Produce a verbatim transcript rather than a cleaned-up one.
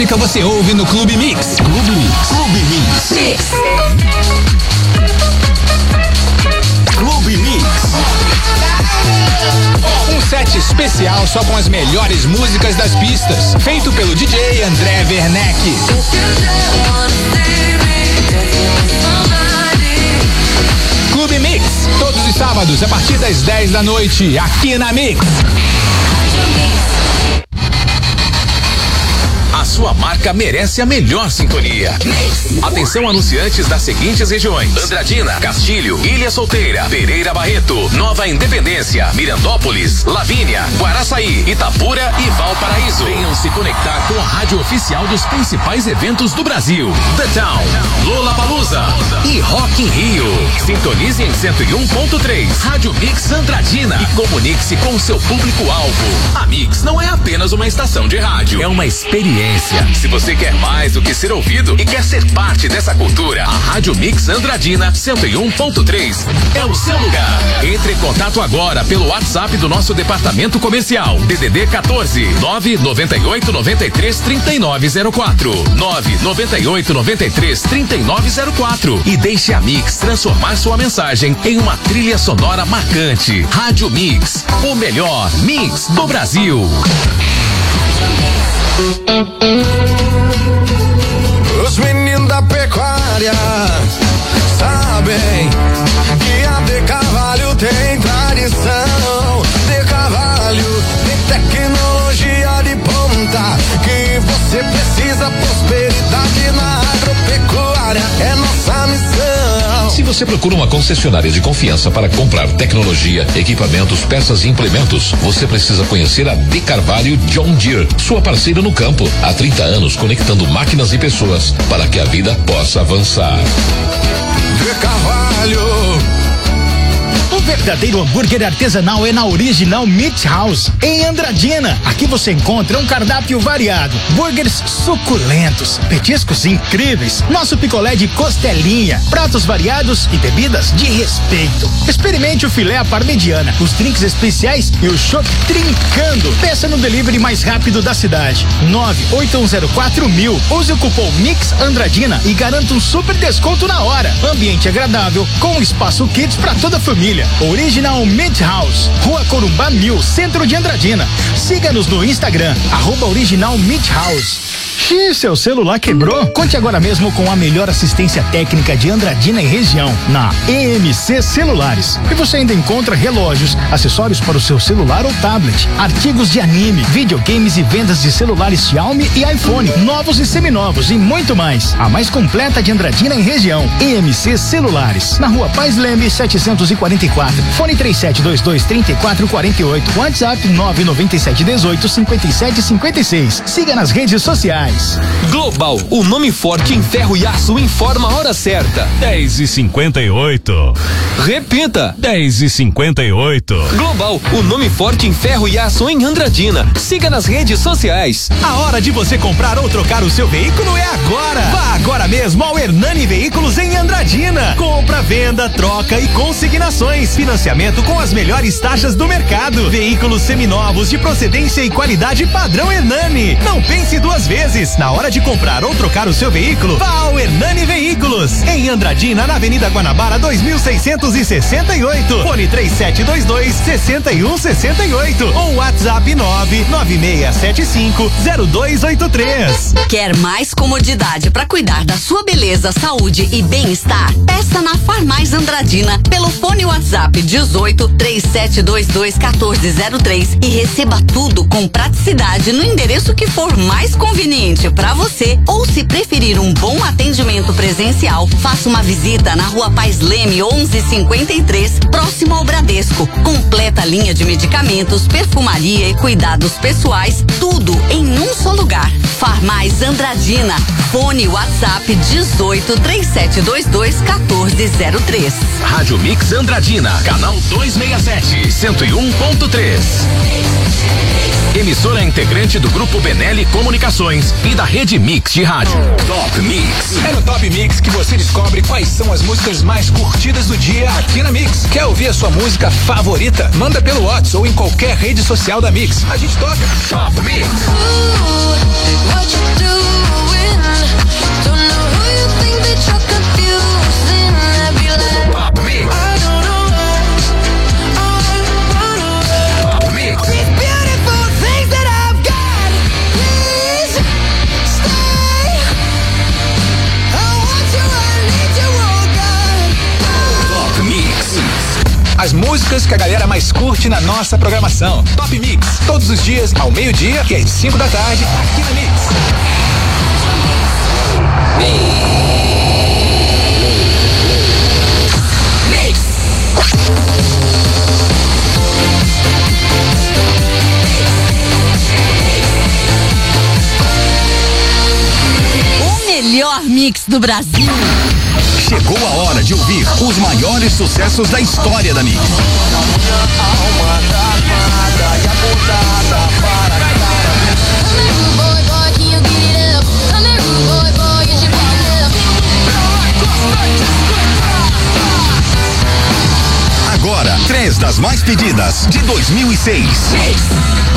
música você ouve no Clube Mix. Clube Mix. Clube Mix. Mix. Clube Mix. Um set especial só com as melhores músicas das pistas, feito pelo D J André Werneck. Clube Mix, todos os sábados a partir das dez da noite, aqui na Mix. A sua marca merece a melhor sintonia. Atenção, anunciantes das seguintes regiões: Andradina, Castilho, Ilha Solteira, Pereira Barreto, Nova Independência, Mirandópolis, Lavínia, Guaraçaí, Itapura e Valparaíso. Venham se conectar com a rádio oficial dos principais eventos do Brasil: The Town, Lollapalooza e Rock in Rio. Sintonize em cento e um ponto três, Rádio Mix Andradina, e comunique-se com o seu público-alvo. A Mix não é apenas uma estação de rádio, é uma experiência. Se você quer mais do que ser ouvido e quer ser parte dessa cultura, a Rádio Mix Andradina cento e um ponto três é o seu lugar. Entre em contato agora pelo WhatsApp do nosso departamento comercial. D D D quatorze, nove nove oito nove três, três nove zero quatro, nove nove oito nove três, três nove zero quatro, e deixe a Mix transformar sua mensagem em uma trilha sonora marcante. Rádio Mix, o melhor mix do Brasil. Os meninos da pecuária sabem que a De Carvalho tem tradição. De Carvalho tem tecnologia de ponta, que você precisa. Prosperidade na agropecuária é nossa missão. Se você procura uma concessionária de confiança para comprar tecnologia, equipamentos, peças e implementos, você precisa conhecer a De Carvalho John Deere, sua parceira no campo, há trinta anos conectando máquinas e pessoas para que a vida possa avançar. De Carvalho. O verdadeiro hambúrguer artesanal é na Original Meat House, em Andradina. Aqui você encontra um cardápio variado, burgers suculentos, petiscos incríveis, nosso picolé de costelinha, pratos variados e bebidas de respeito. Experimente o filé à parmegiana, os drinks especiais e o chopp trincando. Peça no delivery mais rápido da cidade. nove oito um zero quatro mil. Use o cupom Mix Andradina e garanta um super desconto na hora. Ambiente agradável com espaço kids para toda a família. Original Meat House, Rua Corumbá Mil, Centro de Andradina. Siga-nos no Instagram, arroba Original Meat House. Xiii, seu celular quebrou? Conte agora mesmo com a melhor assistência técnica de Andradina e região, na E M C Celulares. E você ainda encontra relógios, acessórios para o seu celular ou tablet, artigos de anime, videogames e vendas de celulares Xiaomi e iPhone, novos e seminovos e muito mais. A mais completa de Andradina e região, E M C Celulares, na Rua Paz Leme setecentos e quarenta e quatro, fone três sete dois dois, três quatro quatro oito, WhatsApp nove nove sete um oito, cinco sete cinco seis. Siga nas redes sociais. Global, o nome forte em ferro e aço, informa a hora certa. dez e cinquenta e oito. Repita. dez e cinquenta e oito. Global, o nome forte em ferro e aço em Andradina. Siga nas redes sociais. A hora de você comprar ou trocar o seu veículo é agora. Vá agora mesmo ao Hernani Veículos em Andradina. Compra, venda, troca e consignações. Financiamento com as melhores taxas do mercado. Veículos seminovos de procedência e qualidade padrão Hernani. Não pense duas vezes. Na hora de comprar ou trocar o seu veículo, vá ao Hernani Veículos, em Andradina, na Avenida Guanabara dois mil seiscentos e sessenta e oito. Fone três sete dois dois, seis um seis oito ou WhatsApp nove nove seis sete cinco zero dois oito três. Quer mais comodidade para cuidar da sua beleza, saúde e bem-estar? Peça na Farmais Andradina pelo fone WhatsApp dezoito, três sete dois dois, quatorze zero três e receba tudo com praticidade no endereço que for mais conveniente para você, ou se preferir um bom atendimento presencial, faça uma visita na Rua Paz Leme onze cinquenta e três, próximo ao Bradesco. Completa linha de medicamentos, perfumaria e cuidados pessoais, tudo em um só lugar. Farmais Andradina, fone WhatsApp dezoito, três sete dois dois, quatorze zero três. Rádio Mix Andradina, canal duzentos e sessenta e sete, cento e um ponto três. Emissora integrante do Grupo Benelli Comunicações e da Rede Mix de Rádio. Top Mix. É no Top Mix que você descobre quais são as músicas mais curtidas do dia aqui na Mix. Quer ouvir a sua música favorita? Manda pelo WhatsApp ou em qualquer rede social da Mix. A gente toca. Top Mix. Ooh, what you do? músicas que a galera mais curte na nossa programação. Top Mix, todos os dias, ao meio-dia e às cinco da tarde, aqui na Mix. Mix. O melhor mix do Brasil. Chegou a hora de ouvir os maiores sucessos da história da Mix. Agora, três das mais pedidas de dois mil e seis.